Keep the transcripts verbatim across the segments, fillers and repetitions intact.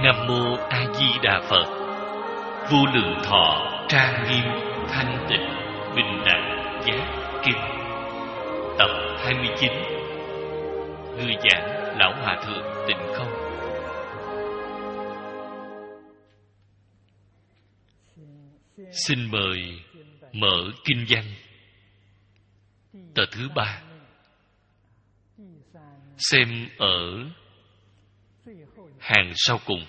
Nam Mô A Di Đà Phật. Vô lượng thọ trang nghiêm thanh tịnh bình đẳng giác kinh. Tập hai mươi chín. Người giảng Lão Hòa Thượng Tịnh Không. Xin mời mở kinh văn tờ thứ ba. Xem ở hàng sau cùng.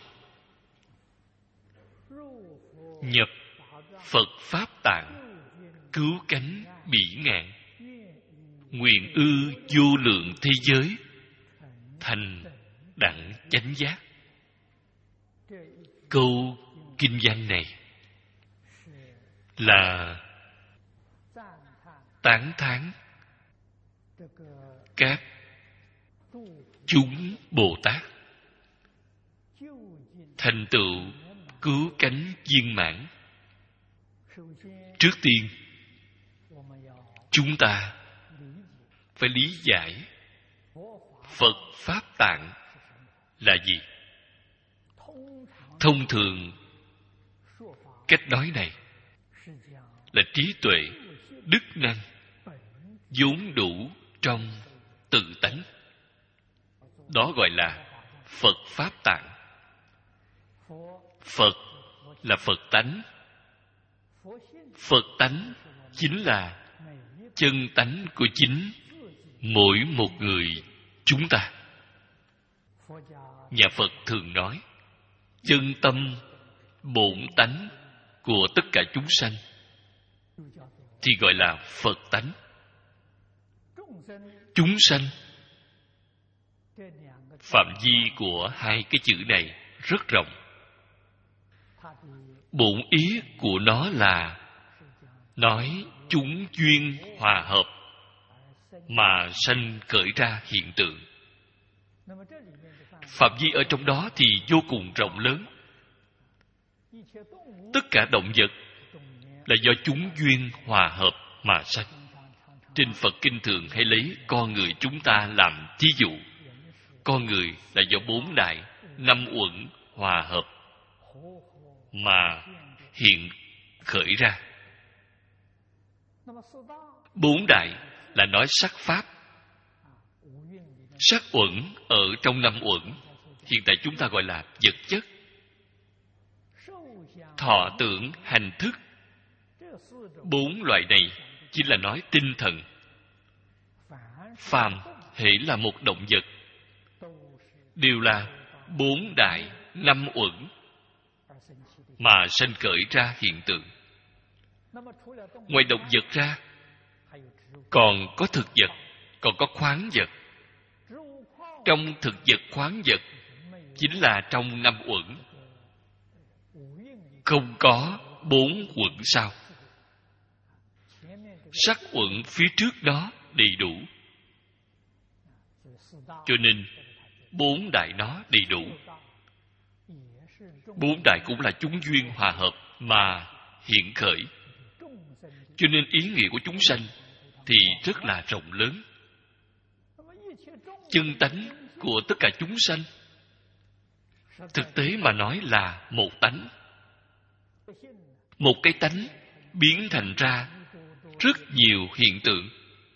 Nhập Phật Pháp Tạng, cứu cánh bỉ ngạn, nguyện ư vô lượng thế giới, thành đẳng chánh giác. Câu kinh văn này là tán thán các chúng Bồ Tát thành tựu cứu cánh viên mãn. Trước tiên, chúng ta phải lý giải Phật Pháp Tạng là gì. Thông thường, cách nói này là trí tuệ, đức năng vốn đủ trong tự tánh. Đó gọi là Phật Pháp Tạng. Phật là Phật tánh. Phật tánh chính là chân tánh của chính mỗi một người chúng ta. Nhà Phật thường nói chân tâm bổn tánh của tất cả chúng sanh thì gọi là Phật tánh. Chúng sanh, phạm vi của hai cái chữ này rất rộng. Bổn ý của nó là nói chúng duyên hòa hợp mà sanh khởi ra hiện tượng. Phạm vi ở trong đó thì vô cùng rộng lớn. Tất cả động vật là do chúng duyên hòa hợp mà sanh. Trên Phật Kinh thường hay lấy con người chúng ta làm thí dụ. Con người là do bốn đại, năm uẩn hòa hợp mà hiện khởi ra. Bốn đại là nói sắc pháp. Sắc uẩn ở trong năm uẩn, hiện tại chúng ta gọi là vật chất. Thọ tưởng hành thức, bốn loại này chỉ là nói tinh thần. Phàm hễ là một động vật đều là bốn đại năm uẩn mà sanh khởi ra hiện tượng. Ngoài động vật ra còn có thực vật, còn có khoáng vật. Trong thực vật khoáng vật chính là trong năm uẩn, không có bốn uẩn sao. Sắc uẩn phía trước đó đầy đủ, cho nên bốn đại nó đầy đủ. Bốn đại cũng là chúng duyên hòa hợp mà hiện khởi, cho nên ý nghĩa của chúng sanh thì rất là rộng lớn. Chân tánh của tất cả chúng sanh thực tế mà nói là một tánh. Một cái tánh biến thành ra rất nhiều hiện tượng.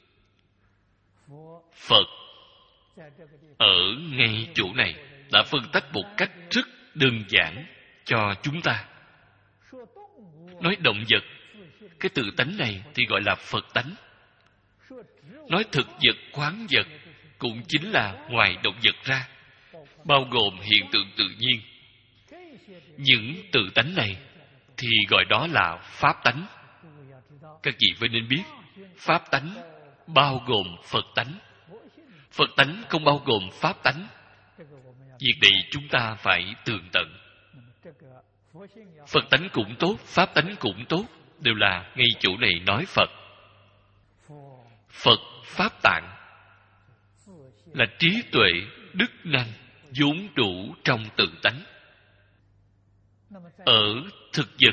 Phật ở ngay chỗ này đã phân tách một cách rất đơn giản cho chúng ta. Nói động vật, cái tự tánh này thì gọi là Phật tánh. Nói thực vật, khoáng vật cũng chính là ngoài động vật ra, bao gồm hiện tượng tự nhiên. Những tự tánh này thì gọi đó là Pháp tánh. Các vị phải nên biết, Pháp tánh bao gồm Phật tánh. Phật tánh không bao gồm Pháp tánh. Việc này chúng ta phải tường tận. Phật tánh cũng tốt, Pháp tánh cũng tốt, đều là ngay chỗ này nói Phật. Phật Pháp Tạng là trí tuệ, đức năng vốn đủ trong tự tánh. Ở thực vật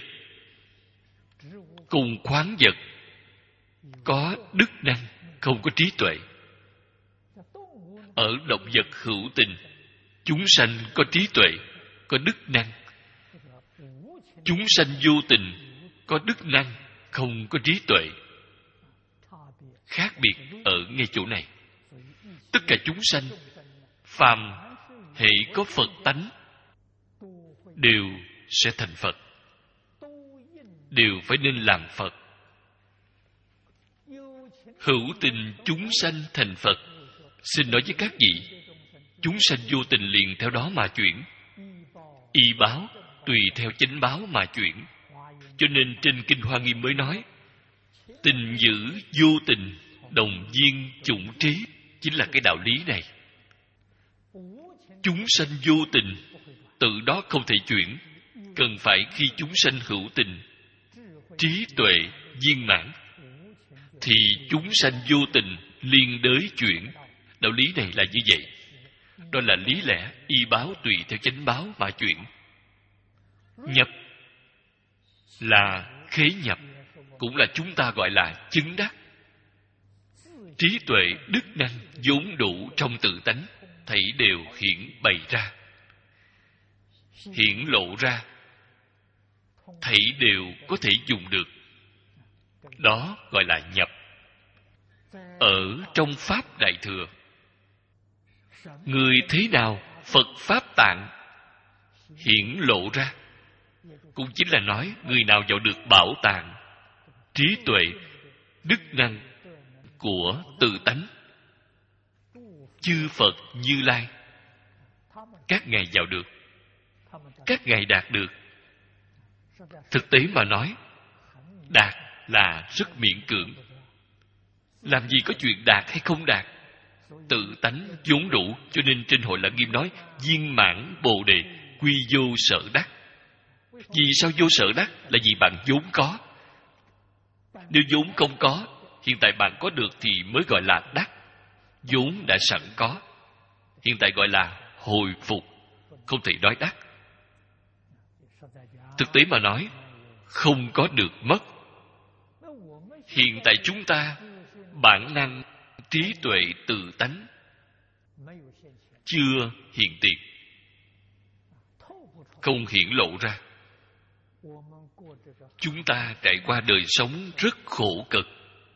cùng khoáng vật có đức năng, không có trí tuệ. Ở động vật hữu tình, chúng sanh có trí tuệ, có đức năng. Chúng sanh vô tình có đức năng, không có trí tuệ. Khác biệt ở ngay chỗ này. Tất cả chúng sanh phàm hễ có Phật tánh đều sẽ thành Phật, đều phải nên làm Phật. Hữu tình chúng sanh thành Phật. Xin nói với các vị, chúng sanh vô tình liền theo đó mà chuyển. Y báo tùy theo chánh báo mà chuyển. Cho nên trên Kinh Hoa Nghiêm mới nói, tình giữ vô tình, đồng viên chủng trí. Chính là cái đạo lý này. Chúng sanh vô tình, tự đó không thể chuyển. Cần phải khi chúng sanh hữu tình, trí tuệ viên mãn, thì chúng sanh vô tình liên đới chuyển. Đạo lý này là như vậy. Đó là lý lẽ y báo tùy theo chánh báo mà chuyển. Nhập là khế nhập, cũng là chúng ta gọi là chứng đắc. Trí tuệ đức năng vốn đủ trong tự tánh, thảy đều hiển bày ra, hiển lộ ra, thảy đều có thể dùng được. Đó gọi là nhập. Ở trong Pháp Đại Thừa, người thế nào Phật Pháp Tạng hiển lộ ra, cũng chính là nói người nào vào được bảo tàng trí tuệ đức năng của tự tánh, chư Phật Như Lai, các ngài vào được, các ngài đạt được. Thực tế mà nói, đạt là rất miễn cưỡng. Làm gì có chuyện đạt hay không đạt? Tự tánh vốn đủ. Cho nên trên Hội Lăng Nghiêm nói viên mãn Bồ Đề, quy vô sở đắc. Vì sao vô sở đắc? Là vì bạn vốn có. Nếu vốn không có, hiện tại bạn có được thì mới gọi là đắc. Vốn đã sẵn có, hiện tại gọi là hồi phục, không thể nói đắc. Thực tế mà nói, không có được mất. Hiện tại chúng ta bản năng trí tuệ tự tánh chưa hiện tiền, không hiển lộ ra. Chúng ta trải qua đời sống rất khổ cực,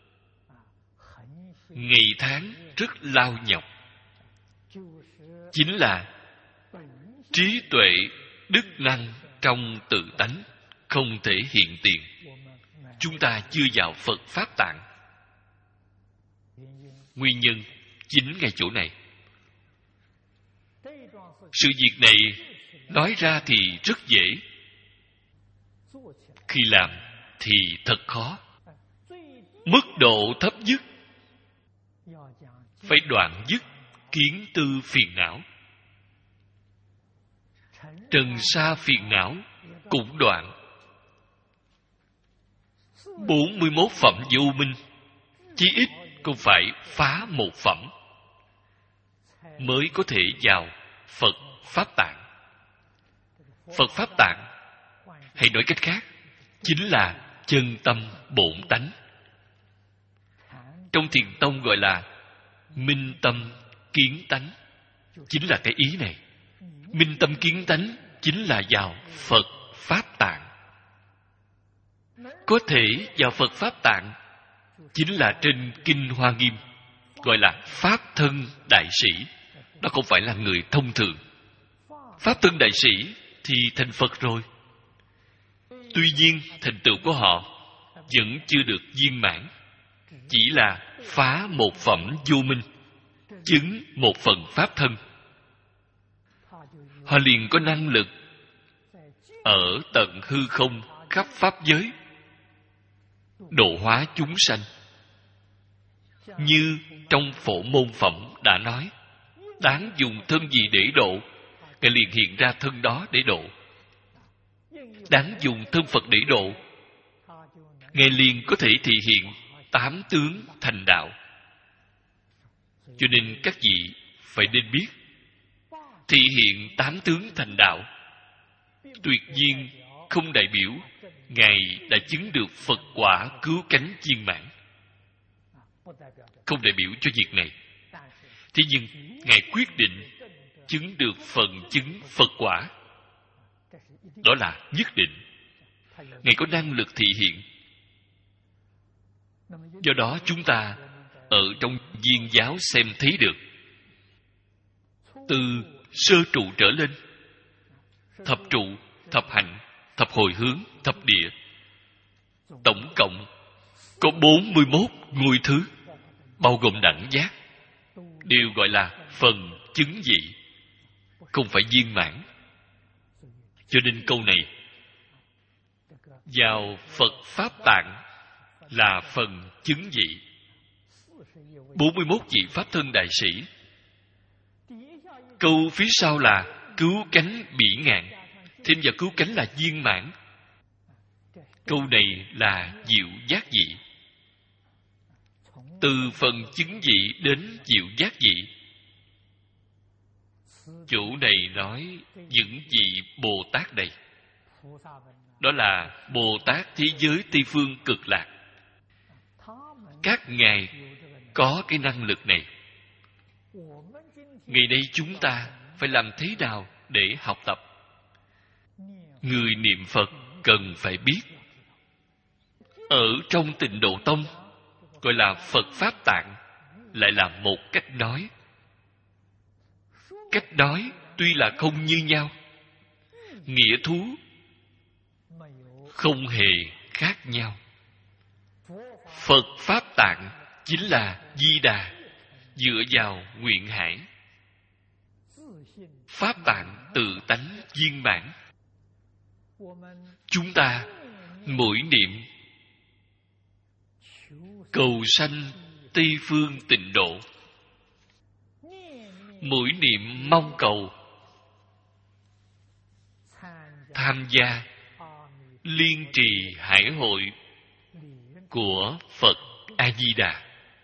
ngày tháng rất lao nhọc, chính là trí tuệ đức năng trong tự tánh không thể hiện tiền. Chúng ta chưa vào Phật Pháp Tạng. Nguyên nhân chính ngay chỗ này. Sự việc này nói ra thì rất dễ, khi làm thì thật khó. Mức độ thấp nhất phải đoạn dứt kiến tư phiền não. Trần sa phiền não cũng đoạn. Bốn mươi mốt phẩm vô minh, chí ít cũng phải phá một phẩm mới có thể vào Phật Pháp Tạng. Phật Pháp Tạng, hay nói cách khác, chính là chân tâm bổn tánh. Trong Thiền Tông gọi là minh tâm kiến tánh, chính là cái ý này. Minh tâm kiến tánh chính là vào Phật Pháp Tạng. Có thể vào Phật Pháp Tạng chính là trên Kinh Hoa Nghiêm gọi là Pháp thân đại sĩ. Đó không phải là người thông thường. Pháp thân đại sĩ thì thành Phật rồi. Tuy nhiên thành tựu của họ vẫn chưa được viên mãn, chỉ là phá một phẩm vô minh, chứng một phần pháp thân. Họ liền có năng lực ở tận hư không khắp pháp giới độ hóa chúng sanh. Như trong Phổ Môn Phẩm đã nói, đáng dùng thân gì để độ, Ngài liền hiện ra thân đó để độ. Đáng dùng thân Phật để độ, Ngài liền có thể thị hiện tám tướng thành đạo. Cho nên các vị phải nên biết, thị hiện tám tướng thành đạo tuyệt nhiên không đại biểu Ngài đã chứng được Phật quả cứu cánh viên mãn, không đại biểu cho việc này. Thế nhưng Ngài quyết định chứng được phần chứng Phật quả, đó là nhất định. Ngài có năng lực thị hiện. Do đó chúng ta ở trong viên giáo xem thấy được, từ sơ trụ trở lên, thập trụ, thập hạnh, thập hồi hướng, thập địa, tổng cộng có bốn mươi mốt ngôi thứ, bao gồm đẳng giác, đều gọi là phần chứng vị, không phải viên mãn. Cho nên câu này vào Phật Pháp Tạng là phần chứng vị. bốn mươi mốt vị Pháp Thân Đại Sĩ. Câu phía sau là cứu cánh bỉ ngạn, thêm vào cứu cánh là viên mãn. Câu này là diệu giác vị. Từ phần chứng vị đến diệu giác vị, chỗ này nói những vị Bồ Tát đây, đó là Bồ Tát thế giới Tây Phương Cực Lạc. Các ngài có cái năng lực này. Ngày nay chúng ta phải làm thế nào để học tập? Người niệm Phật cần phải biết. Ở trong Tịnh Độ Tông gọi là Phật Pháp Tạng, lại là một cách nói. Cách nói tuy là không như nhau, nghĩa thú không hề khác nhau. Phật Pháp Tạng chính là Di Đà dựa vào nguyện hải. Pháp Tạng tự tánh viên mãn. Chúng ta mỗi niệm cầu sanh Tây Phương Tịnh Độ, mỗi niệm mong cầu tham gia liên trì hải hội của Phật A Di Đà.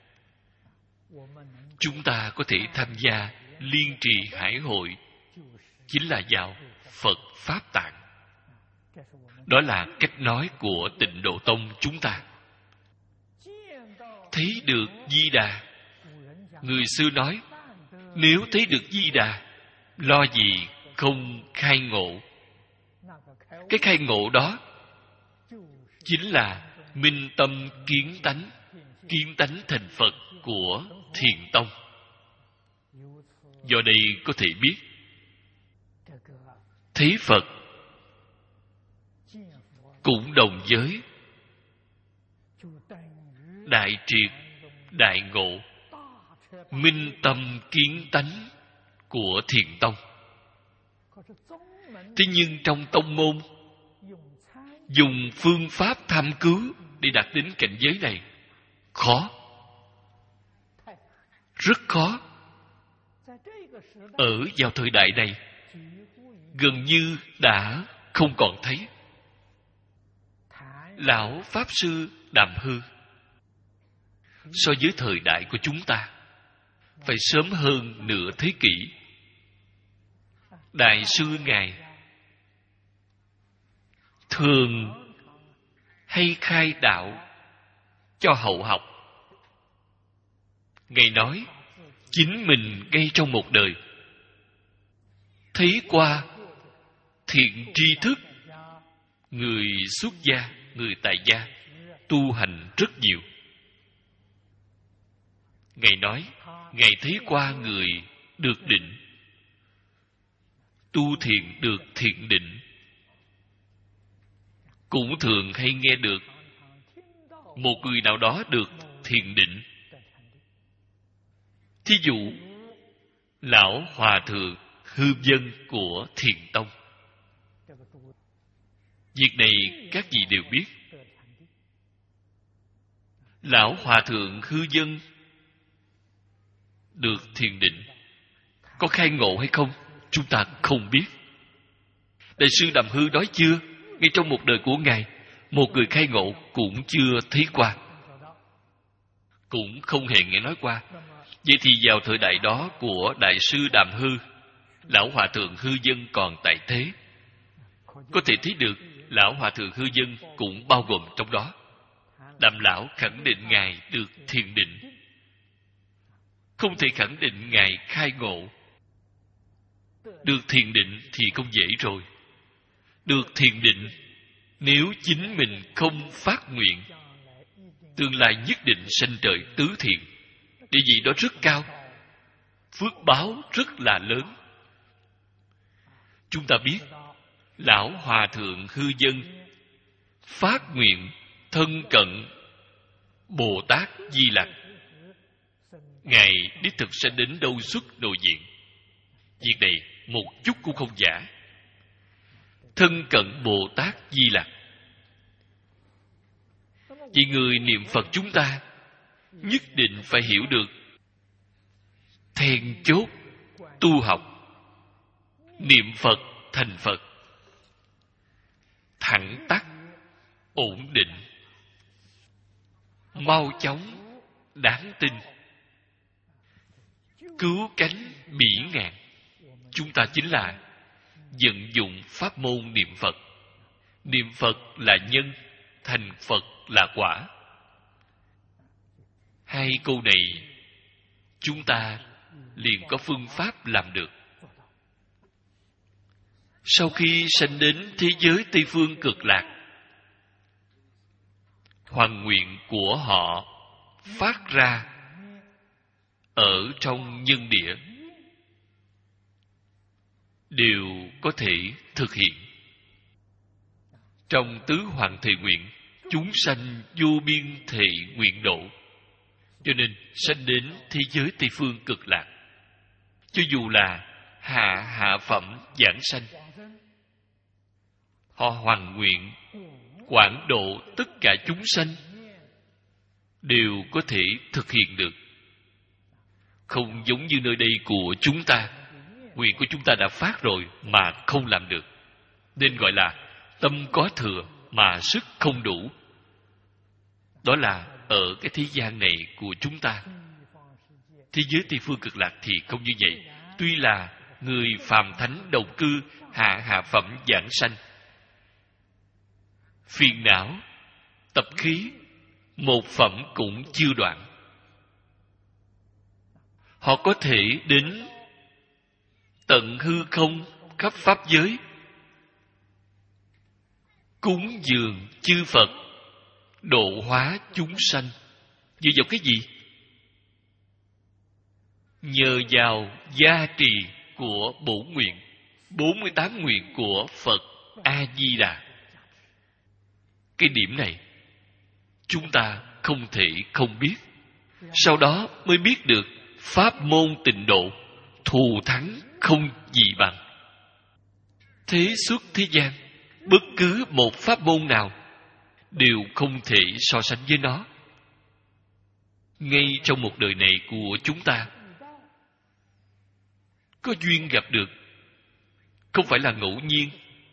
Chúng ta có thể tham gia liên trì hải hội chính là vào Phật Pháp Tạng. Đó là cách nói của Tịnh Độ Tông chúng ta. Thấy được Di Đà, người xưa nói, nếu thấy được Di Đà, lo gì không khai ngộ. Cái khai ngộ đó chính là minh tâm kiến tánh, kiến tánh thành Phật của Thiền Tông. Do đây có thể biết, thấy Phật cũng đồng giới đại triệt, đại ngộ, minh tâm kiến tánh của Thiền Tông. Thế nhưng trong tông môn dùng phương pháp tham cứu để đạt đến cảnh giới này khó, rất khó. Ở vào thời đại này gần như đã không còn thấy. Lão Pháp Sư Đàm Hư so với thời đại của chúng ta phải sớm hơn nửa thế kỷ. Đại sư Ngài thường hay khai đạo cho hậu học. Ngài nói chính mình ngay trong một đời thấy qua thiện tri thức người xuất gia, người tại gia tu hành rất nhiều. Ngài nói Ngài thấy qua người được định, tu thiền được thiện định. Cũng thường hay nghe được một người nào đó được thiền định. Thí dụ Lão Hòa Thượng Hư Vân của Thiền Tông. Việc này các vị đều biết. Lão Hòa Thượng Hư Vân được thiền định, có khai ngộ hay không chúng ta không biết. Đại sư Đàm Hư nói chưa, ngay trong một đời của Ngài, một người khai ngộ cũng chưa thấy qua, cũng không hề nghe nói qua. Vậy thì vào thời đại đó của Đại sư Đàm Hư, Lão Hòa Thượng Hư Vân còn tại thế, có thể thấy được Lão Hòa Thượng Hư Vân cũng bao gồm trong đó. Đàm Lão khẳng định Ngài được thiền định, không thể khẳng định Ngài khai ngộ. Được thiền định thì không dễ rồi. được thiền định, nếu chính mình không phát nguyện, tương lai nhất định sanh trời tứ thiện. Địa vị đó rất cao, phước báo rất là lớn. Chúng ta biết, Lão Hòa Thượng Hư Dân phát nguyện thân cận Bồ Tát Di Lặc, Ngài đích thực sẽ đến đâu xuất nội diện. Việc này một chút cũng không giả. Thân cận Bồ Tát Di Lặc, vì người niệm Phật chúng ta nhất định phải hiểu được then chốt tu học. Niệm Phật thành Phật, thẳng tắc, ổn định, mau chóng, đáng tin, cứu cánh bỉ ngạn. Chúng ta chính là vận dụng pháp môn niệm Phật. Niệm Phật là nhân, thành Phật là quả. Hai câu này chúng ta liền có phương pháp làm được. Sau khi sanh đến thế giới Tây Phương Cực Lạc, hoàn nguyện của họ phát ra ở trong nhân địa đều có thể thực hiện. Trong tứ hoàng thệ nguyện, chúng sanh vô biên thệ nguyện độ, cho nên sanh đến thế giới Tây Phương Cực Lạc. Cho dù là hạ hạ phẩm giảng sanh, họ hoàn nguyện quảng độ tất cả chúng sanh, đều có thể thực hiện được. Không giống như nơi đây của chúng ta, nguyện của chúng ta đã phát rồi mà không làm được, nên gọi là tâm có thừa mà sức không đủ. Đó là ở cái thế gian này của chúng ta. Thế giới Tây Phương Cực Lạc thì không như vậy. Tuy là người phàm thánh đồng cư hạ hạ phẩm giảng sanh, phiền não, tập khí, một phẩm cũng chưa đoạn. Họ có thể đến tận hư không khắp pháp giới, cúng dường chư Phật, độ hóa chúng sanh. Dựa vào cái gì? Nhờ vào gia trì của bổn nguyện, bốn mươi tám nguyện của Phật A-di-đà. Cái điểm này chúng ta không thể không biết. Sau đó mới biết được pháp môn tịnh độ thù thắng không gì bằng. Thế xuất thế gian, bất cứ một pháp môn nào đều không thể so sánh với nó. Ngay trong một đời này của chúng ta, có duyên gặp được, không phải là ngẫu nhiên,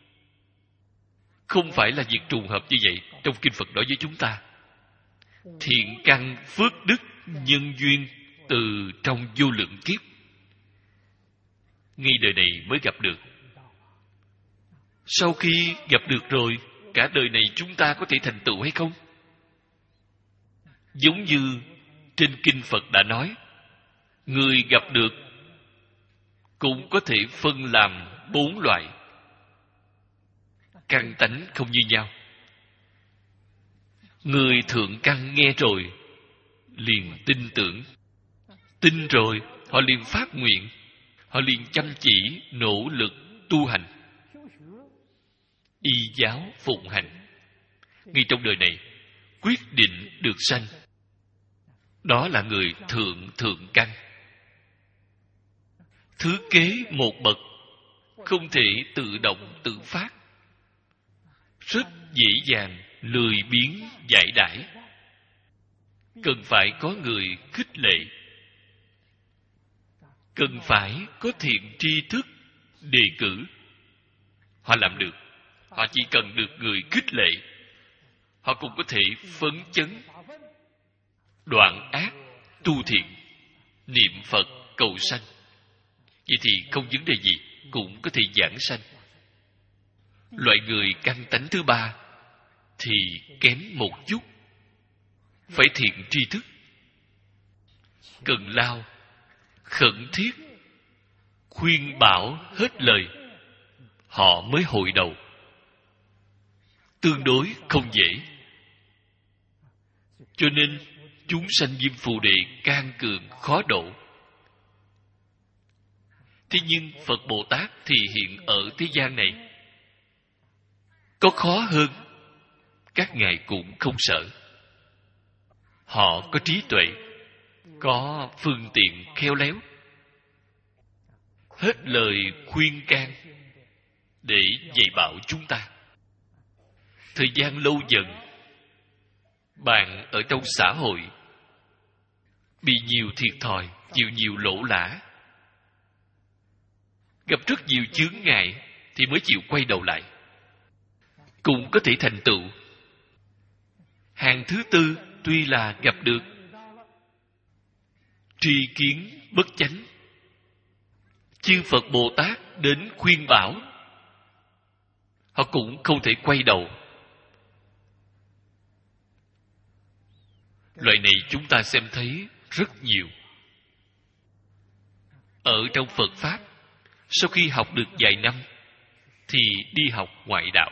không phải là việc trùng hợp như vậy. Trong kinh Phật nói với chúng ta, thiện căn phước đức nhân duyên từ trong vô lượng kiếp, ngay đời này mới gặp được. Sau khi gặp được rồi, cả đời này chúng ta có thể thành tựu hay không? Giống như trên kinh Phật đã nói, người gặp được cũng có thể phân làm bốn loại. Căn tánh không như nhau. Người thượng căn nghe rồi liền tin tưởng, tin rồi họ liền phát nguyện, họ liền chăm chỉ nỗ lực tu hành, y giáo phụng hành. Ngay trong đời này quyết định được sanh. Đó là người thượng thượng căn. Thứ kế một bậc, không thể tự động tự phát, rất dễ dàng lười biếng giải đãi, cần phải có người khích lệ, cần phải có thiện tri thức đề cử. Họ làm được. Họ chỉ cần được người khích lệ, họ cũng có thể phấn chấn, đoạn ác, tu thiện, niệm Phật cầu sanh. Vậy thì không vấn đề gì, cũng có thể giảng sanh. Loại người căn tánh thứ ba thì kém một chút, phải thiện tri thức, cần lao, khẩn thiết, khuyên bảo hết lời, họ mới hội đầu. tương đối không dễ. Cho nên chúng sanh Diêm Phù Đề can cường khó độ. Thế nhưng Phật Bồ Tát thì hiện ở thế gian này, có khó hơn, các ngài cũng không sợ. Họ có trí tuệ, có phương tiện khéo léo, hết lời khuyên can để dạy bảo chúng ta. Thời gian lâu dần, bạn ở trong xã hội bị nhiều thiệt thòi, chịu nhiều lỗ lã, gặp rất nhiều chướng ngại thì mới chịu quay đầu lại, cũng có thể thành tựu. Hàng thứ tư tuy là gặp được tri kiến bất chánh, chư Phật Bồ Tát đến khuyên bảo, họ cũng không thể quay đầu. Loại này chúng ta xem thấy rất nhiều. Ở trong Phật Pháp, sau khi học được vài năm thì đi học ngoại đạo.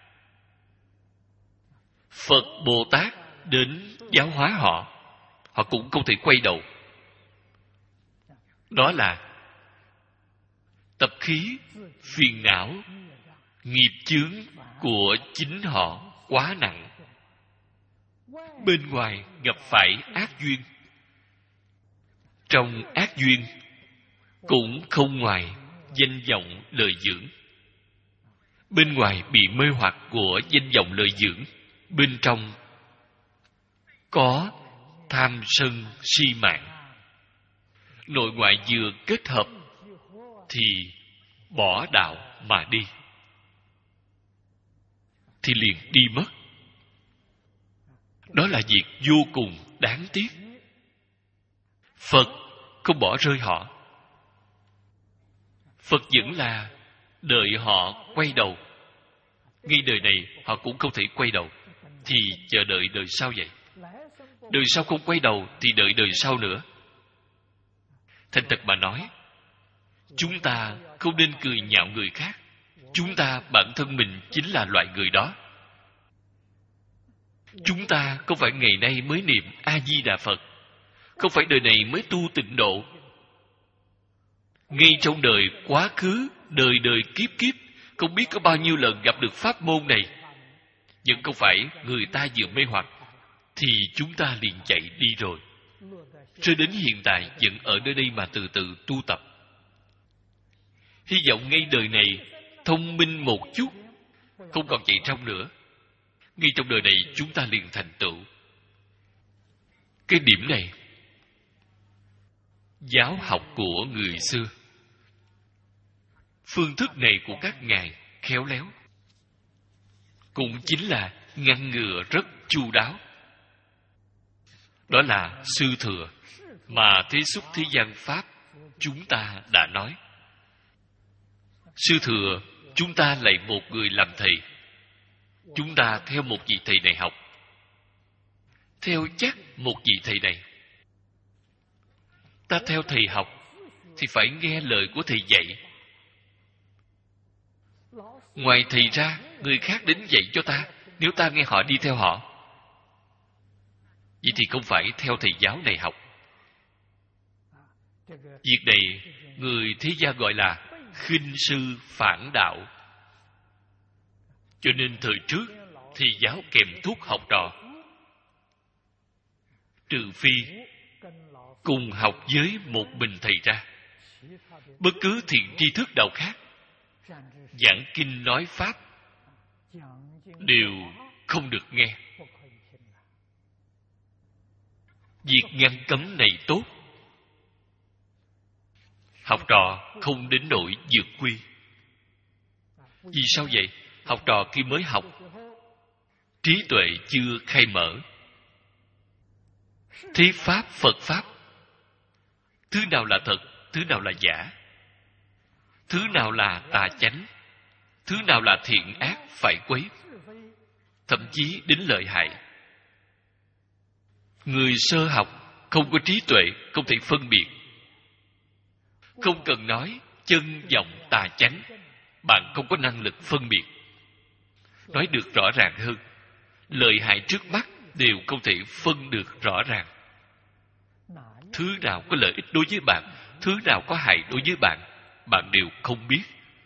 Phật Bồ Tát đến giáo hóa họ, họ cũng không thể quay đầu. Đó là tập khí, phiền não, nghiệp chướng của chính họ quá nặng. Bên ngoài gặp phải ác duyên, trong ác duyên cũng không ngoài danh vọng lời dưỡng. Bên ngoài bị mê hoặc của danh vọng lời dưỡng, bên trong có tham sân si mạng. Nội ngoại vừa kết hợp thì bỏ đạo mà đi, thì liền đi mất. Đó là việc vô cùng đáng tiếc. Phật không bỏ rơi họ. Phật vẫn là đợi họ quay đầu. Ngay đời này họ cũng không thể quay đầu, thì chờ đợi đời sau vậy. Đời sau không quay đầu thì đợi đời sau nữa. Thành thật mà nói, chúng ta không nên cười nhạo người khác. Chúng ta bản thân mình chính là loại người đó. Chúng ta không phải ngày nay mới niệm A-di-đà Phật, không phải đời này mới tu tịnh độ. Ngay trong đời quá khứ, đời đời kiếp kiếp, không biết có bao nhiêu lần gặp được pháp môn này, nhưng không phải người ta vừa mê hoặc thì chúng ta liền chạy đi rồi. Cho đến hiện tại vẫn ở nơi đây mà từ từ tu tập. Hy vọng ngay đời này thông minh một chút, không còn chạy trong nữa. Ngay trong đời này chúng ta liền thành tựu. Cái điểm này, giáo học của người xưa, phương thức này của các ngài khéo léo, cũng chính là ngăn ngừa rất chu đáo. Đó là sư thừa mà Thế Xuất Thế Gian Pháp chúng ta đã nói. Sư thừa, chúng ta lại một người làm thầy. Chúng ta theo một vị thầy này học, theo chắc một vị thầy này. Ta theo thầy học thì phải nghe lời của thầy dạy. Ngoài thầy ra, người khác đến dạy cho ta, nếu ta nghe họ đi theo họ, vậy thì không phải theo thầy giáo này học. Việc này người thế gian gọi là khinh sư phản đạo. Cho nên thời trước thầy giáo kèm thúc học trò, trừ phi cùng học với một mình thầy ra, bất cứ thiện tri thức nào khác, giảng kinh nói pháp, đều không được nghe. Việc ngăn cấm này tốt, học trò không đến nỗi vượt quy. Vì sao vậy? Học trò khi mới học, trí tuệ chưa khai mở. Thế pháp, Phật pháp, thứ nào là thật, thứ nào là giả, thứ nào là tà chánh, thứ nào là thiện ác phải quấy, thậm chí đến lợi hại. Người sơ học không có trí tuệ, không thể phân biệt. Không cần nói chân vọng tà chánh, bạn không có năng lực phân biệt. nói được rõ ràng hơn. Lợi hại trước mắt đều không thể phân được rõ ràng. Thứ nào có lợi ích đối với bạn, thứ nào có hại đối với bạn, bạn đều không biết.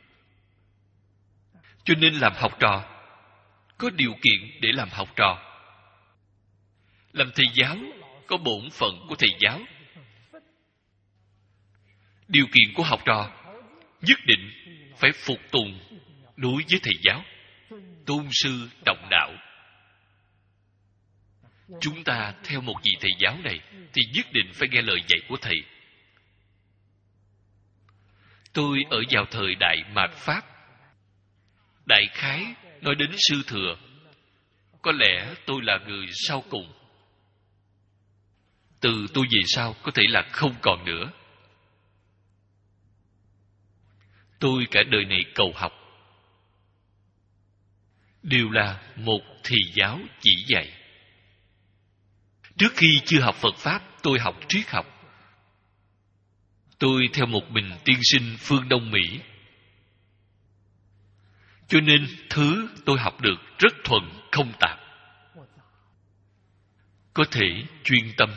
Cho nên làm học trò, có điều kiện để làm học trò. Làm thầy giáo, có bổn phận của thầy giáo. Điều kiện của học trò, nhất định phải phục tùng đối với thầy giáo, tôn sư trọng đạo. Chúng ta theo một vị thầy giáo này thì nhất định phải nghe lời dạy của thầy. Tôi ở vào thời đại mạt Pháp, đại khái nói đến sư thừa, có lẽ tôi là người sau cùng. Từ tôi về sau có thể là không còn nữa. Tôi cả đời này cầu học đều là một thầy giáo chỉ dạy. Trước khi chưa học Phật Pháp, tôi học triết học. Tôi theo một mình tiên sinh phương Đông Mỹ. Cho nên thứ tôi học được rất thuần không tạp. Có thể chuyên tâm.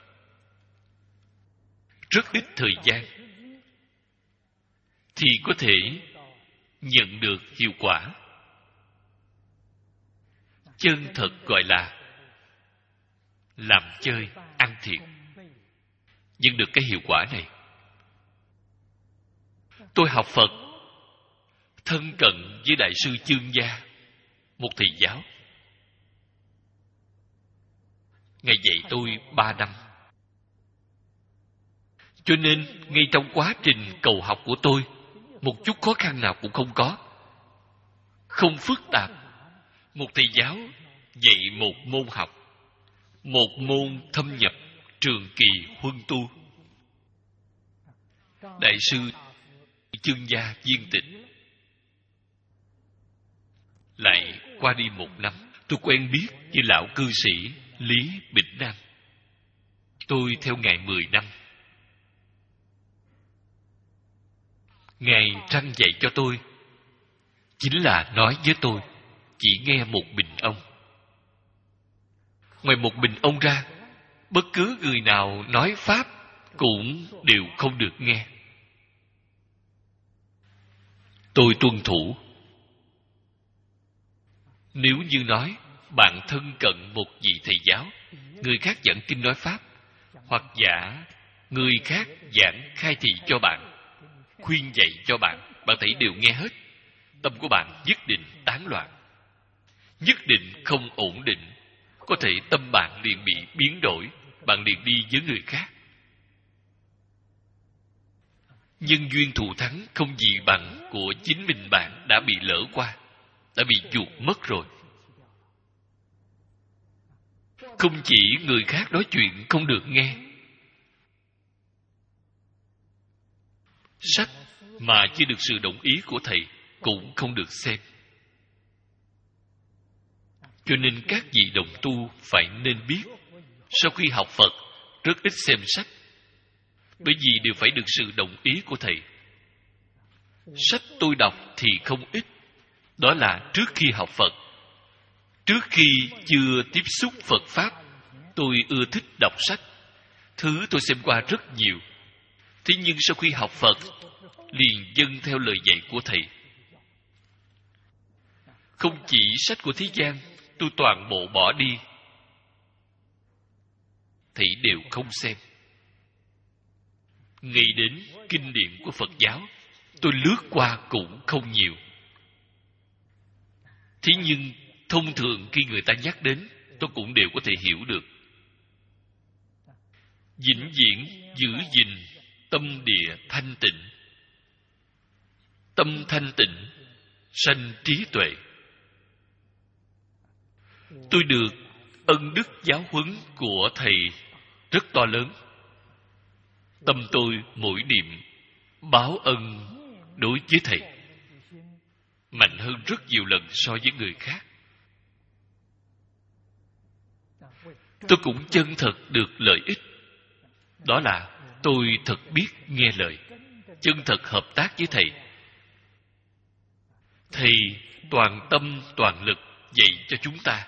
Rất ít thời gian thì có thể nhận được hiệu quả. Chân thật gọi là làm chơi, ăn thiệt. Nhưng được cái hiệu quả này. Tôi học Phật, thân cận với Đại sư Chương Gia, một thầy giáo. Ngài dạy tôi ba năm. Cho nên, ngay trong quá trình cầu học của tôi, một chút khó khăn nào cũng không có. Không phức tạp. Một thầy giáo dạy một môn học, một môn thâm nhập, trường kỳ huân tu. Đại sư Chương Gia viên tịch. Lại qua đi một năm, tôi quen biết với lão cư sĩ Lý Bỉnh Nam. Tôi theo Ngài mười năm. Ngài răn dạy cho tôi, chính là nói với tôi, chỉ nghe một mình ông. Ngoài một mình ông ra, bất cứ người nào nói Pháp cũng đều không được nghe. Tôi tuân thủ. Nếu như nói bạn thân cận một vị thầy giáo, người khác giảng kinh nói Pháp, hoặc giả người khác giảng khai thị cho bạn, khuyên dạy cho bạn, bạn thấy đều nghe hết, tâm của bạn nhất định tán loạn, nhất định không ổn định. Có thể tâm bạn liền bị biến đổi, bạn liền đi với người khác. Nhân duyên thù thắng không gì bằng của chính mình bạn đã bị lỡ qua, đã bị chuột mất rồi. Không chỉ người khác nói chuyện không được nghe, sách mà chưa được sự đồng ý của thầy cũng không được xem. Cho nên các vị đồng tu phải nên biết, sau khi học Phật rất ít xem sách, bởi vì đều phải được sự đồng ý của thầy. Sách tôi đọc thì không ít, đó là trước khi học Phật. Trước khi chưa tiếp xúc Phật Pháp, tôi ưa thích đọc sách. Thứ tôi xem qua rất nhiều. Thế nhưng sau khi học Phật, liền dâng theo lời dạy của thầy. Không chỉ sách của thế gian, tôi toàn bộ bỏ đi. Thầy đều không xem. Nghĩ đến kinh điển của Phật giáo, tôi lướt qua cũng không nhiều. Thế nhưng thông thường khi người ta nhắc đến, tôi cũng đều có thể hiểu được. Vĩnh viễn giữ gìn tâm địa thanh tịnh. Tâm thanh tịnh sanh trí tuệ. Tôi được ân đức giáo huấn của thầy rất to lớn. Tâm tôi mỗi niệm báo ân đối với thầy mạnh hơn rất nhiều lần so với người khác. Tôi cũng chân thật được lợi ích. Đó là tôi thật biết nghe lời, chân thật hợp tác với thầy. Thầy toàn tâm toàn lực dạy cho chúng ta.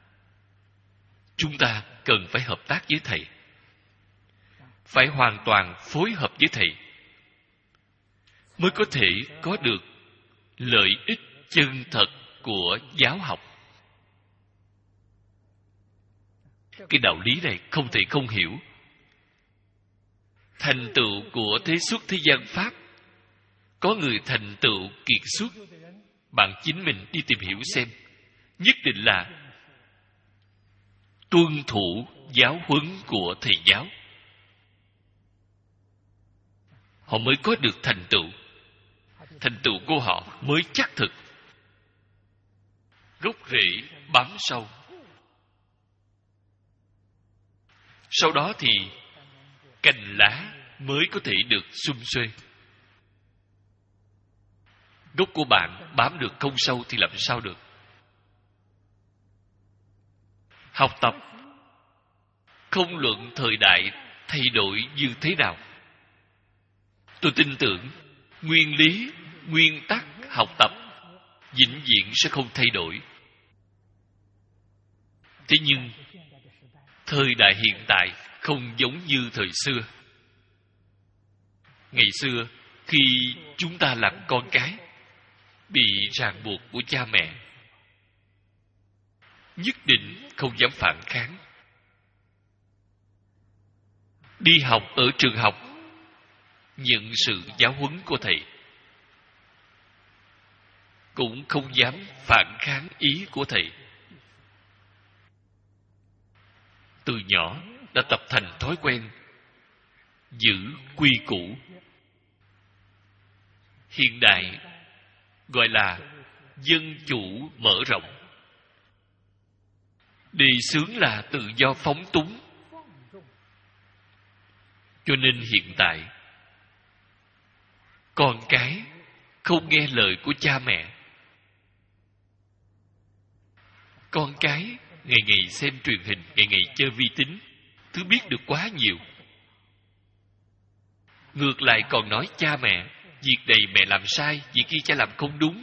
Chúng ta cần phải hợp tác với thầy, phải hoàn toàn phối hợp với thầy, mới có thể có được lợi ích chân thật của giáo học. Cái đạo lý này không thể không hiểu. Thành tựu của thế xuất thế gian pháp, có người thành tựu kiệt xuất, bạn chính mình đi tìm hiểu xem, nhất định là tuân thủ giáo huấn của thầy giáo, họ mới có được thành tựu. Thành tựu của họ mới chắc thực, gốc rễ bám sâu. Sau đó thì cành lá mới có thể được sum xuê. Gốc của bạn bám được không sâu thì làm sao được? Học tập không luận thời đại thay đổi như thế nào, tôi tin tưởng nguyên lý, nguyên tắc học tập vĩnh viễn sẽ không thay đổi. Thế nhưng thời đại hiện tại không giống như thời xưa. Ngày xưa, khi chúng ta làm con cái, bị ràng buộc của cha mẹ, nhất định không dám phản kháng. Đi học ở trường học, nhận sự giáo huấn của thầy, cũng không dám phản kháng ý của thầy. Từ nhỏ đã tập thành thói quen giữ quy củ. Hiện đại gọi là dân chủ mở rộng, đề xướng là tự do phóng túng. Cho nên hiện tại con cái không nghe lời của cha mẹ. Con cái ngày ngày xem truyền hình, ngày ngày chơi vi tính, thứ biết được quá nhiều. Ngược lại còn nói cha mẹ, việc này mẹ làm sai, việc kia cha làm không đúng.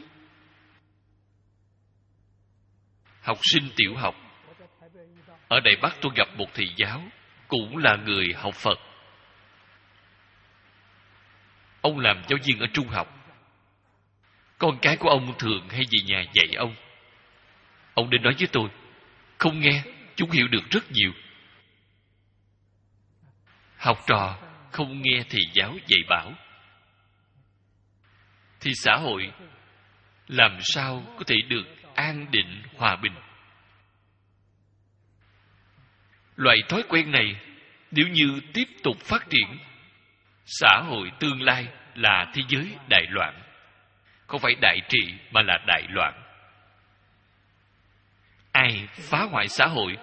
Học sinh tiểu học ở Đài Bắc, tôi gặp một thầy giáo, cũng là người học Phật. Ông làm giáo viên ở trung học. Con cái của ông thường hay về nhà dạy ông. Ông đến nói với tôi, không nghe, chúng hiểu được rất nhiều. Học trò không nghe thầy giáo dạy bảo, thì xã hội làm sao có thể được an định, hòa bình? Loại thói quen này nếu như tiếp tục phát triển, xã hội tương lai là thế giới đại loạn. Không phải đại trị mà là đại loạn. Ai phá hoại xã hội?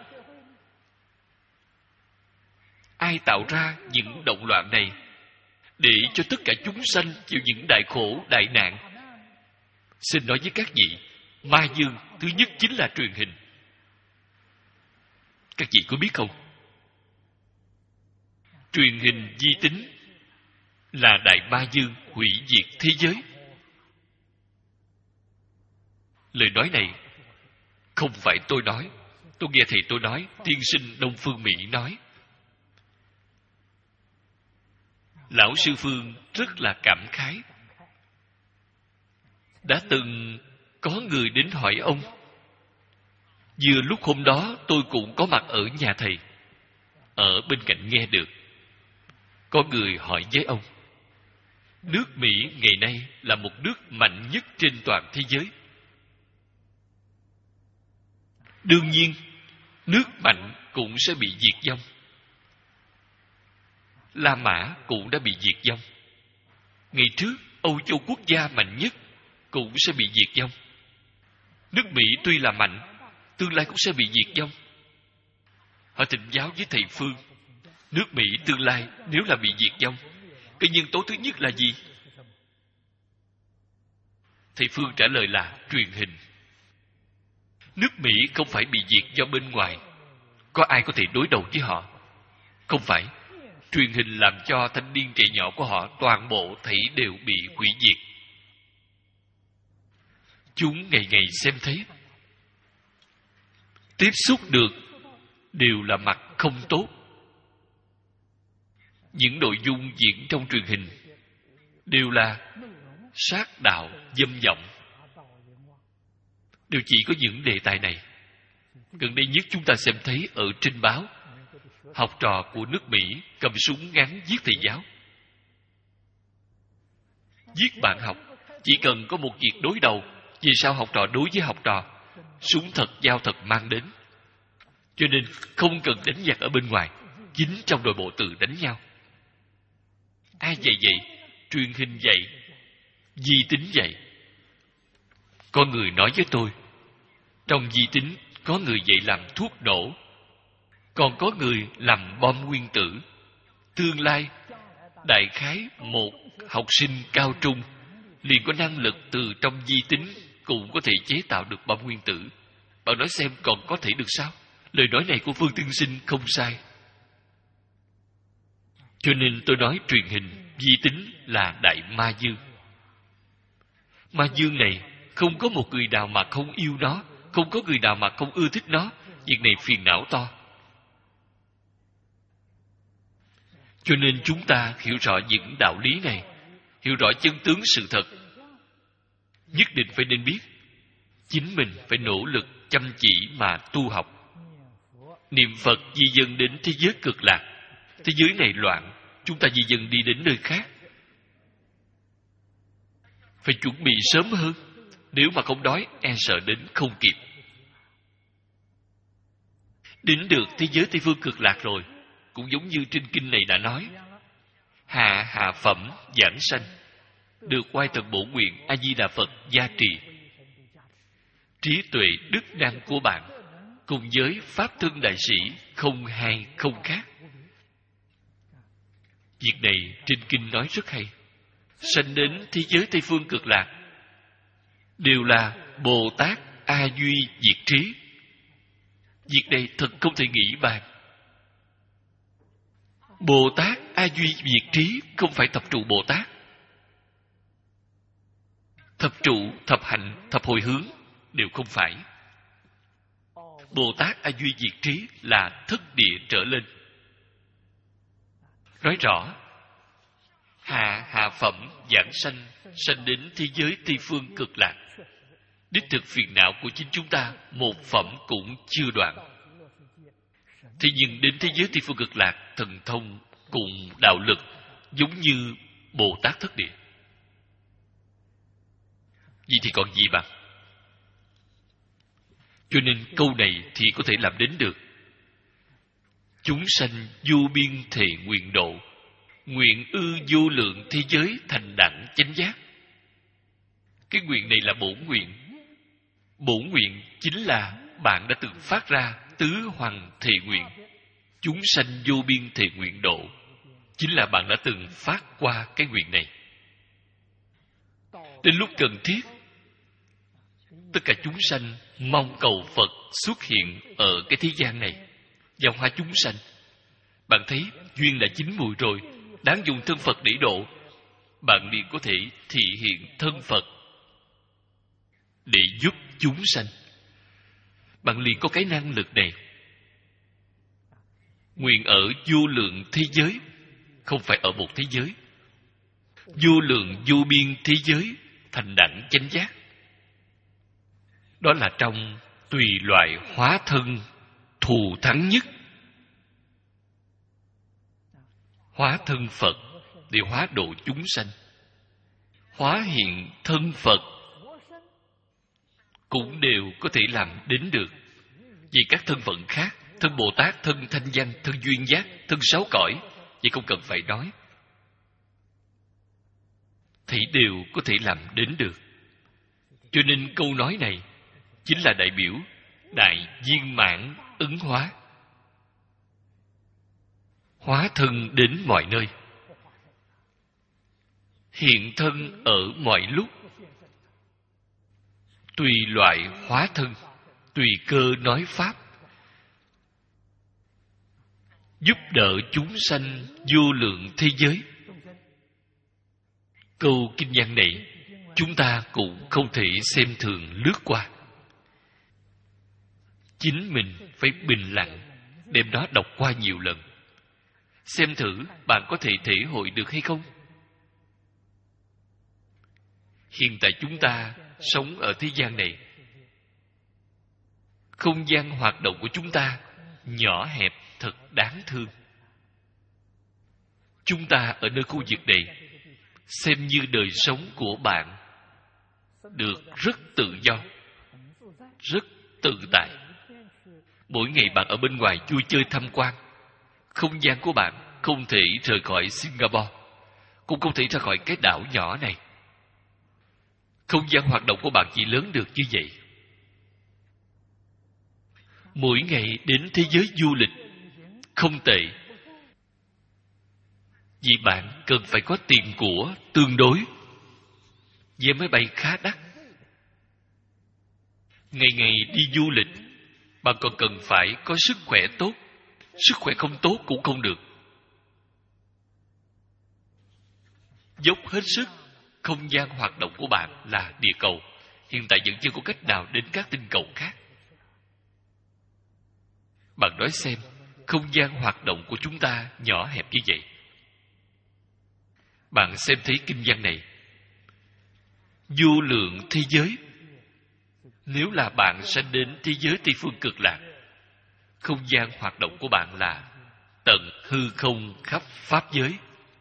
Ai tạo ra những động loạn này để cho tất cả chúng sanh chịu những đại khổ, đại nạn? Xin nói với các vị, ma dương thứ nhất chính là truyền hình. Các vị có biết không? Truyền hình vi tính là đại ma dương hủy diệt thế giới. Lời nói này không phải tôi nói, tôi nghe thầy tôi nói, tiên sinh Đông Phương Mỹ nói. Lão sư Phương rất là cảm khái. Đã từng có người đến hỏi ông. Vừa lúc hôm đó tôi cũng có mặt ở nhà thầy, ở bên cạnh nghe được. Có người hỏi với ông, nước Mỹ ngày nay là một nước mạnh nhất trên toàn thế giới. Đương nhiên, nước mạnh cũng sẽ bị diệt vong. La Mã cũng đã bị diệt vong. Ngày trước, Âu Châu quốc gia mạnh nhất cũng sẽ bị diệt vong. Nước Mỹ tuy là mạnh, tương lai cũng sẽ bị diệt vong. Họ thỉnh giáo với thầy Phương, nước Mỹ tương lai nếu là bị diệt vong, cái nhân tố thứ nhất là gì? Thầy Phương trả lời là truyền hình. Nước Mỹ không phải bị diệt do bên ngoài, có ai có thể đối đầu với họ? Không phải. Truyền hình làm cho thanh niên trẻ nhỏ của họ toàn bộ thấy đều bị hủy diệt. chúng ngày ngày xem thấy, tiếp xúc được đều là mặt không tốt. Những nội dung diễn trong truyền hình đều là sát đạo dâm vọng, đều chỉ có những đề tài này. Gần đây nhất chúng ta xem thấy ở trên báo, học trò của nước Mỹ cầm súng ngắn giết thầy giáo. Giết bạn học chỉ cần có một việc đối đầu. Vì sao học trò đối với học trò? Súng thật, dao thật mang đến. Cho nên không cần đánh giặc ở bên ngoài, chính trong nội bộ tự đánh nhau. Ai dạy vậy? Truyền hình dạy, di tính dạy. Có người nói với tôi, trong di tính có người dạy làm thuốc nổ, còn có người làm bom nguyên tử. Tương lai, đại khái một học sinh cao trung liền có năng lực từ trong di tính cũng có thể chế tạo được bom nguyên tử. Bạn nói xem còn có thể được sao? Lời nói này của Phương Tiên Sinh không sai. Cho nên tôi nói truyền hình, di tính là đại ma dương. Ma dương này không có một người nào mà không yêu nó, không có người nào mà không ưa thích nó. Việc này phiền não to. Cho nên chúng ta hiểu rõ những đạo lý này, hiểu rõ chân tướng sự thật, nhất định phải nên biết chính mình phải nỗ lực chăm chỉ mà tu học. Niệm Phật di dân đến thế giới cực lạc. Thế giới này loạn, chúng ta di dân đi đến nơi khác. Phải chuẩn bị sớm hơn. Nếu mà không đói, e sợ đến không kịp. Đến được thế giới Tây Phương cực lạc rồi, cũng giống như trên kinh này đã nói, hạ hạ phẩm giảng sanh, được oai thần bổ nguyện A Di Đà Phật gia trì. Trí tuệ đức năng của bạn cùng với pháp thân đại sĩ không hai không khác. Việc này trên kinh nói rất hay. Sanh đến thế giới Tây Phương cực lạc đều là Bồ Tát A Duy diệt trí. Việc này thật không thể nghĩ bàn. Bồ Tát A Duy diệt trí không phải thập trụ Bồ Tát. Thập trụ, thập hạnh, thập hồi hướng đều không phải. Bồ Tát A Duy diệt trí là thất địa trở lên. Nói rõ, hạ hạ phẩm giảng sanh, sanh đến thế giới Tây Phương cực lạc. Đích thực phiền não của chính chúng ta một phẩm cũng chưa đoạn. Thế nhưng đến thế giới Tây Phương cực lạc, thần thông cùng đạo lực giống như Bồ Tát thất địa. Vậy thì còn gì bằng? Cho nên câu này thì có thể làm đến được. Chúng sanh vô biên thệ nguyện độ, nguyện ư vô lượng thế giới thành đẳng chánh giác. Cái nguyện này là bổn nguyện. Bổn nguyện chính là bạn đã từng phát ra tứ hoằng thệ nguyện. Chúng sanh vô biên thệ nguyện độ, chính là bạn đã từng phát qua cái nguyện này. Đến lúc cần thiết, tất cả chúng sanh mong cầu Phật xuất hiện ở cái thế gian này. Vạn hóa chúng sanh, bạn thấy duyên là chín mùi rồi, đáng dùng thân Phật để độ, bạn liền có thể thị hiện thân Phật để giúp chúng sanh. Bạn liền có cái năng lực này. Nguyện ở vô lượng thế giới, không phải ở một thế giới. Vô lượng vô biên thế giới thành đẳng chánh giác. Đó là trong tùy loại hóa thân thù thắng nhất. Hóa thân Phật để hóa độ chúng sanh. Hóa hiện thân Phật cũng đều có thể làm đến được. Vì các thân phận khác, thân Bồ Tát, thân Thanh Văn, thân Duyên Giác, thân Sáu Cõi, vậy không cần phải nói, thì đều có thể làm đến được. Cho nên câu nói này chính là đại biểu đại viên mãn ứng hóa. Hóa thân đến mọi nơi, hiện thân ở mọi lúc, tùy loại hóa thân, tùy cơ nói pháp, giúp đỡ chúng sanh vô lượng thế giới. Câu kinh văn này chúng ta cũng không thể xem thường lướt qua. Chính mình phải bình lặng đem nó đọc qua nhiều lần, xem thử bạn có thể thể hội được hay không. Hiện tại chúng ta sống ở thế gian này, không gian hoạt động của chúng ta nhỏ hẹp thật đáng thương. Chúng ta ở nơi khu vực này xem như đời sống của bạn được rất tự do, rất tự tại. Mỗi ngày bạn ở bên ngoài vui chơi tham quan, không gian của bạn không thể rời khỏi Singapore, cũng không thể ra khỏi cái đảo nhỏ này. Không gian hoạt động của bạn chỉ lớn được như vậy. Mỗi ngày đến thế giới du lịch không tệ, vì bạn cần phải có tiền của tương đối. Vé máy bay khá đắt. Ngày ngày đi du lịch, bạn còn cần phải có sức khỏe tốt. Sức khỏe không tốt cũng không được. Dốc hết sức. Không gian hoạt động của bạn là địa cầu. Hiện tại vẫn chưa có cách nào đến các tinh cầu khác. Bạn nói xem, không gian hoạt động của chúng ta nhỏ hẹp như vậy. Bạn xem thấy kinh văn này. Vô lượng thế giới. Nếu là bạn sẽ đến thế giới Tây Phương Cực Lạc, không gian hoạt động của bạn là tận hư không khắp pháp giới.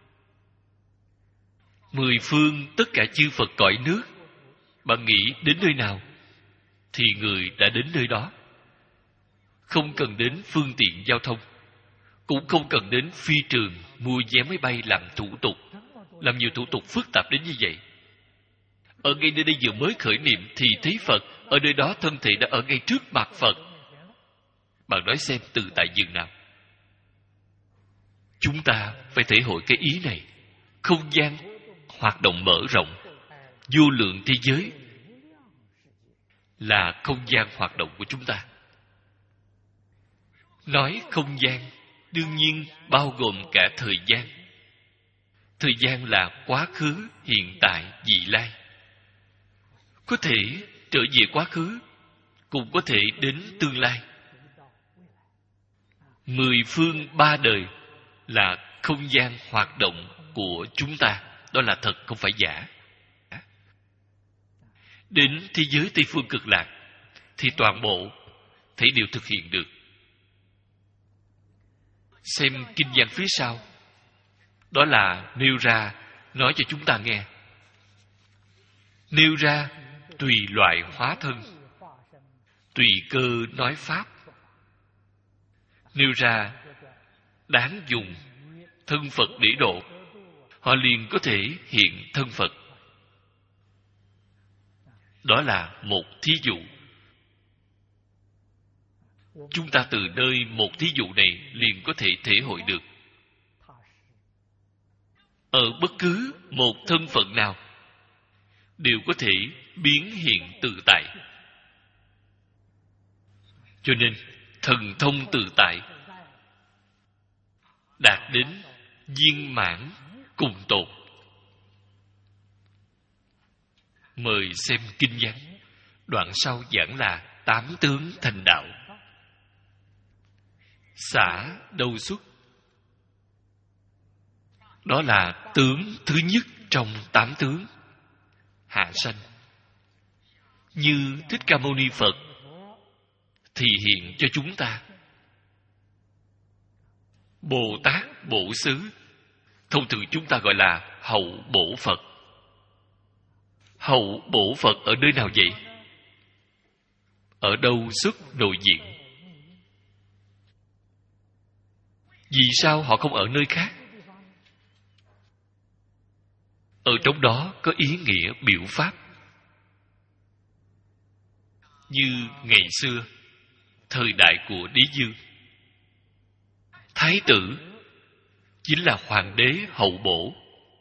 Mười phương tất cả chư Phật cõi nước, bạn nghĩ đến nơi nào thì người đã đến nơi đó. Không cần đến phương tiện giao thông, cũng không cần đến phi trường mua vé máy bay làm thủ tục, làm nhiều thủ tục phức tạp đến như vậy. Ở ngay nơi đây vừa mới khởi niệm thì thấy Phật, ở nơi đó thân thể đã ở ngay trước mặt Phật. Bạn nói xem tự tại dường nào. Chúng ta phải thể hội cái ý này. Không gian hoạt động mở rộng, vô lượng thế giới là không gian hoạt động của chúng ta. Nói không gian, đương nhiên bao gồm cả thời gian. Thời gian là quá khứ, hiện tại, vị lai. Có thể trở về quá khứ, cũng có thể đến tương lai. Mười phương ba đời là không gian hoạt động của chúng ta. Đó là thật, không phải giả. Đến thế giới Tây Phương Cực Lạc thì toàn bộ thấy đều thực hiện được. Xem kinh văn phía sau, đó là nêu ra nói cho chúng ta nghe. Nêu ra tùy loại hóa thân, tùy cơ nói pháp. Nêu ra đáng dùng thân Phật để độ, họ liền có thể hiện thân Phật. Đó là một thí dụ. Chúng ta từ nơi một thí dụ này liền có thể thể hội được. Ở bất cứ một thân phận nào đều có thể biến hiện tự tại. Cho nên thần thông tự tại đạt đến viên mãn cùng tột. Mời xem kinh văn. Đoạn sau giảng là tám tướng thành đạo. Xả đâu xuất. Đó là tướng thứ nhất trong tám tướng. Hạ sanh. Như Thích Ca Mâu Ni Phật thì hiện cho chúng ta. Bồ Tát Bổ Xứ, thông thường chúng ta gọi là hậu bổ Phật. Hậu bổ Phật ở nơi nào vậy? Ở đâu xuất nội diện? Vì sao họ không ở nơi khác? Ở trong đó có ý nghĩa biểu pháp. Như ngày xưa, thời đại của Đế Dương, Thái tử chính là hoàng đế hậu bổ.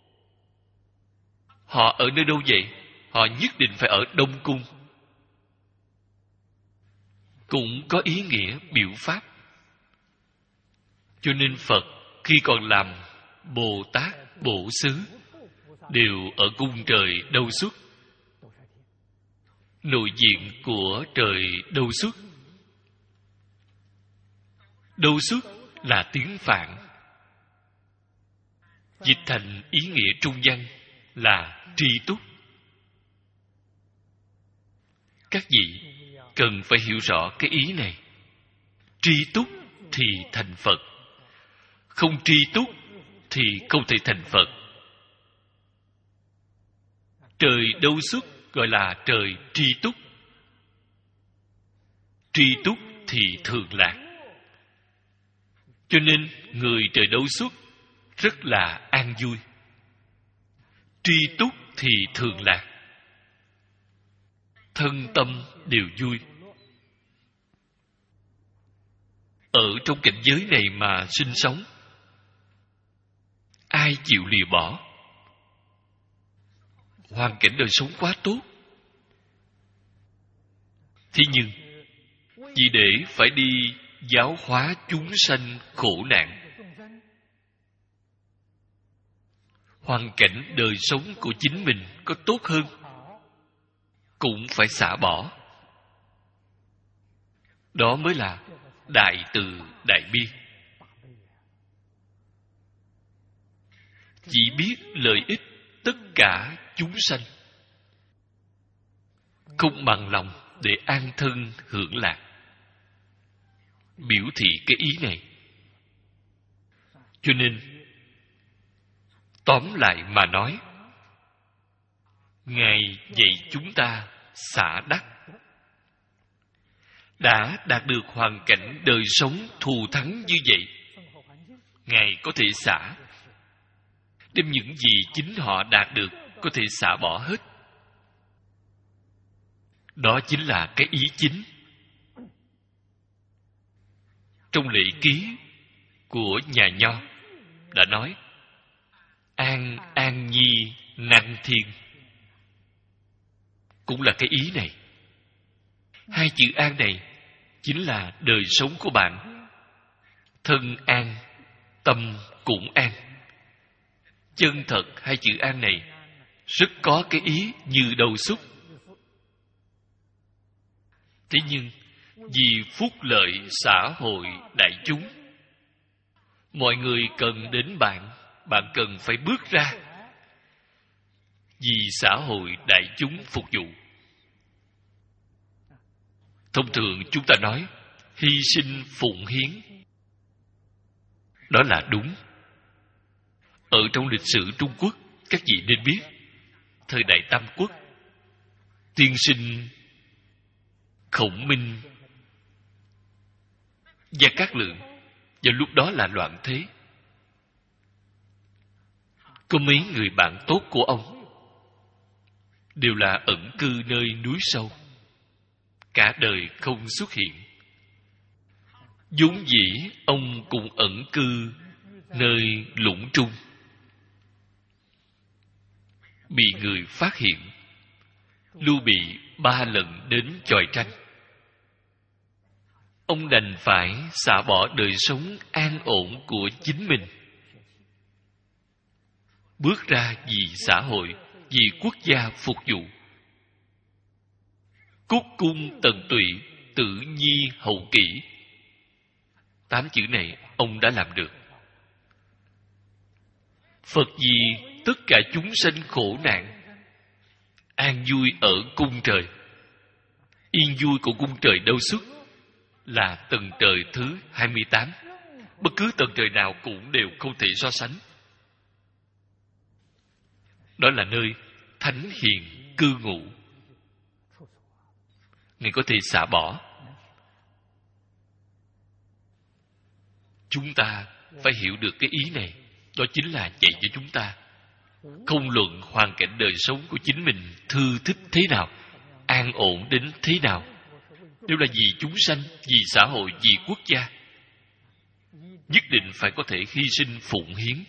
Họ ở nơi đâu vậy? Họ nhất định phải ở Đông Cung. Cũng có ý nghĩa biểu pháp. Cho nên Phật khi còn làm Bồ Tát Bổ Xứ đều ở cung trời đâu xuất, nội diện của trời đâu xuất. Đâu xuất là tiếng Phạn, dịch thành ý nghĩa trung văn là tri túc. Các vị cần phải hiểu rõ cái ý này. Tri túc thì thành Phật, không tri túc thì không thể thành Phật. Trời đâu xuất gọi là trời tri túc. Tri túc thì thường lạc. Cho nên người trời đâu xuất rất là an vui. Tri túc thì thường lạc, thân tâm đều vui. Ở trong cảnh giới này mà sinh sống, ai chịu lìa bỏ? Hoàn cảnh đời sống quá tốt. Thế nhưng vì để phải đi giáo hóa chúng sanh khổ nạn, hoàn cảnh đời sống của chính mình có tốt hơn cũng phải xả bỏ. Đó mới là đại từ đại bi. Chỉ biết lợi ích tất cả chúng sanh, không bằng lòng để an thân hưởng lạc. Biểu thị cái ý này. Cho nên tóm lại mà nói, Ngài dạy chúng ta xả đắc. Đã đạt được hoàn cảnh đời sống thù thắng như vậy, Ngài có thể xả, đem những gì chính họ đạt được có thể xả bỏ hết. Đó chính là cái ý chính. Trong lễ ký của nhà Nho đã nói: an an nhi năng thiên. Cũng là cái ý này. Hai chữ an này chính là đời sống của bạn. Thân an, tâm cũng an. Chân thật hai chữ an này rất có cái ý như đầu xúc. Thế nhưng vì phúc lợi xã hội đại chúng, mọi người cần đến bạn, bạn cần phải bước ra vì xã hội đại chúng phục vụ. Thông thường chúng ta nói hy sinh phụng hiến, đó là đúng. Ở trong lịch sử Trung Quốc, các vị nên biết, thời đại Tam Quốc, tiên sinh Khổng Minh, Gia Cát Lượng, vào lúc đó là loạn thế. Có mấy người bạn tốt của ông đều là ẩn cư nơi núi sâu, cả đời không xuất hiện. Vốn dĩ ông cũng ẩn cư nơi lũng trung, bị người phát hiện. Lưu Bị ba lần đến chòi tranh. Ông đành phải xả bỏ đời sống an ổn của chính mình, bước ra vì xã hội, vì quốc gia phục vụ. Cúc cung tận tụy, tử nhi hậu kỷ. Tám chữ này ông đã làm được. Phật vì tất cả chúng sanh khổ nạn, an vui ở cung trời. Yên vui của cung trời đâu xuất? Là tầng trời thứ hai mươi tám. Bất cứ tầng trời nào cũng đều không thể so sánh. Đó là nơi thánh hiền cư ngụ. Ngài có thể xả bỏ. Chúng ta phải hiểu được cái ý này. Đó chính là dạy cho chúng ta, không luận hoàn cảnh đời sống của chính mình thư thích thế nào, an ổn đến thế nào, đều là vì chúng sanh, vì xã hội, vì quốc gia, nhất định phải có thể hy sinh phụng hiến,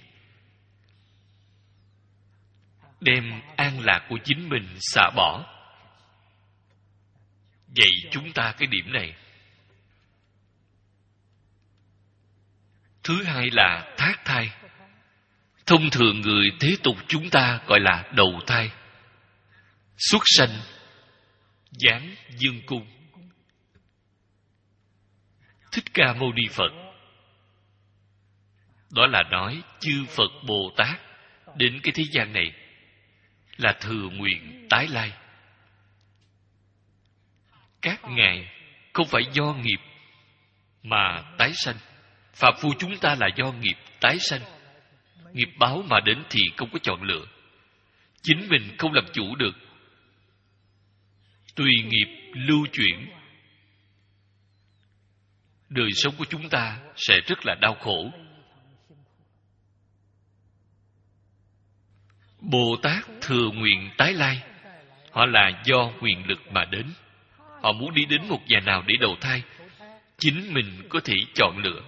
đem an lạc của chính mình xả bỏ. Dạy chúng ta cái điểm này. Thứ hai là thác thai. Thông thường người thế tục chúng ta gọi là đầu thai. Xuất sanh giáng dương cung. Thích Ca Mâu Ni Phật, đó là nói chư Phật Bồ Tát đến cái thế gian này là thừa nguyện tái lai. Các ngài không phải do nghiệp mà tái sanh. Phạm phu chúng ta là do nghiệp tái sanh. Nghiệp báo mà đến thì không có chọn lựa. Chính mình không làm chủ được. Tùy nghiệp lưu chuyển. Đời sống của chúng ta sẽ rất là đau khổ. Bồ Tát thừa nguyện tái lai, họ là do nguyện lực mà đến. Họ muốn đi đến một nhà nào để đầu thai, chính mình có thể chọn lựa.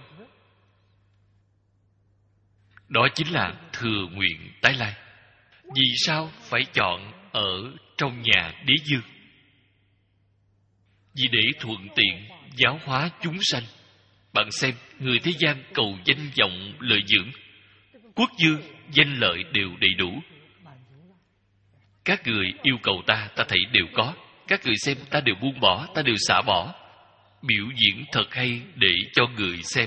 Đó chính là thừa nguyện tái lai. Vì sao phải chọn ở trong nhà đế dương? Vì để thuận tiện giáo hóa chúng sanh. Bạn xem, người thế gian cầu danh vọng lợi dưỡng, quốc dương, danh lợi đều đầy đủ. Các người yêu cầu ta, ta thấy đều có. Các người xem, ta đều buông bỏ, ta đều xả bỏ. Biểu diễn thật hay để cho người xem.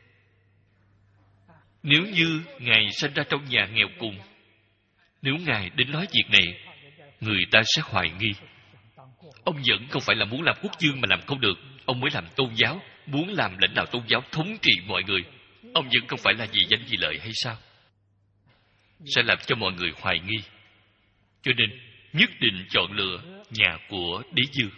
Nếu như Ngài sinh ra trong nhà nghèo cùng, nếu Ngài đến nói việc này, người ta sẽ hoài nghi. Ông vẫn không phải là muốn làm quốc dương mà làm không được. Ông mới làm tôn giáo, muốn làm lãnh đạo tôn giáo thống trị mọi người. Ông vẫn không phải là vì danh vì lợi hay sao? Sẽ làm cho mọi người hoài nghi. Cho nên nhất định chọn lựa nhà của đế dương.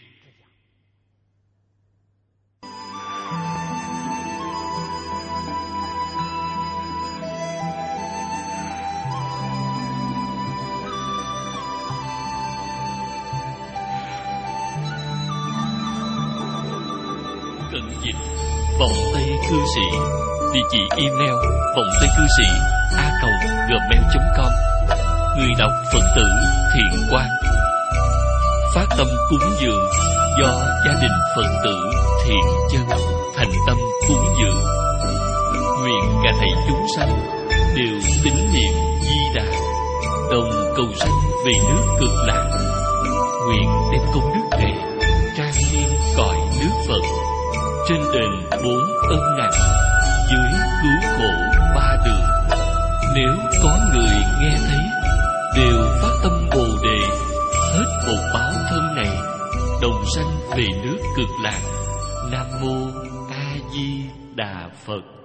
Cận dịch Vọng Tây Cư Sĩ. Địa chỉ email vọng tây cư sĩ a còng gmail chấm com. Người đọc Phật tử Thiện Quang. Phát tâm cúng dường do gia đình Phật tử Thiện Chân thành tâm cúng dường. Nguyện cả thảy chúng sanh đều tín niệm Di Đà, đồng cầu sanh về nước Cực Lạc. Nguyện đem công đức này trang nghiêm cõi nước Phật, trên đền bốn ân nặng, dưới cứu khổ ba đường. Nếu có người nghe thấy đều phát tâm Bồ Đề, hết một báo thân này, đồng sanh về nước Cực Lạc. Nam mô A Di Đà Phật.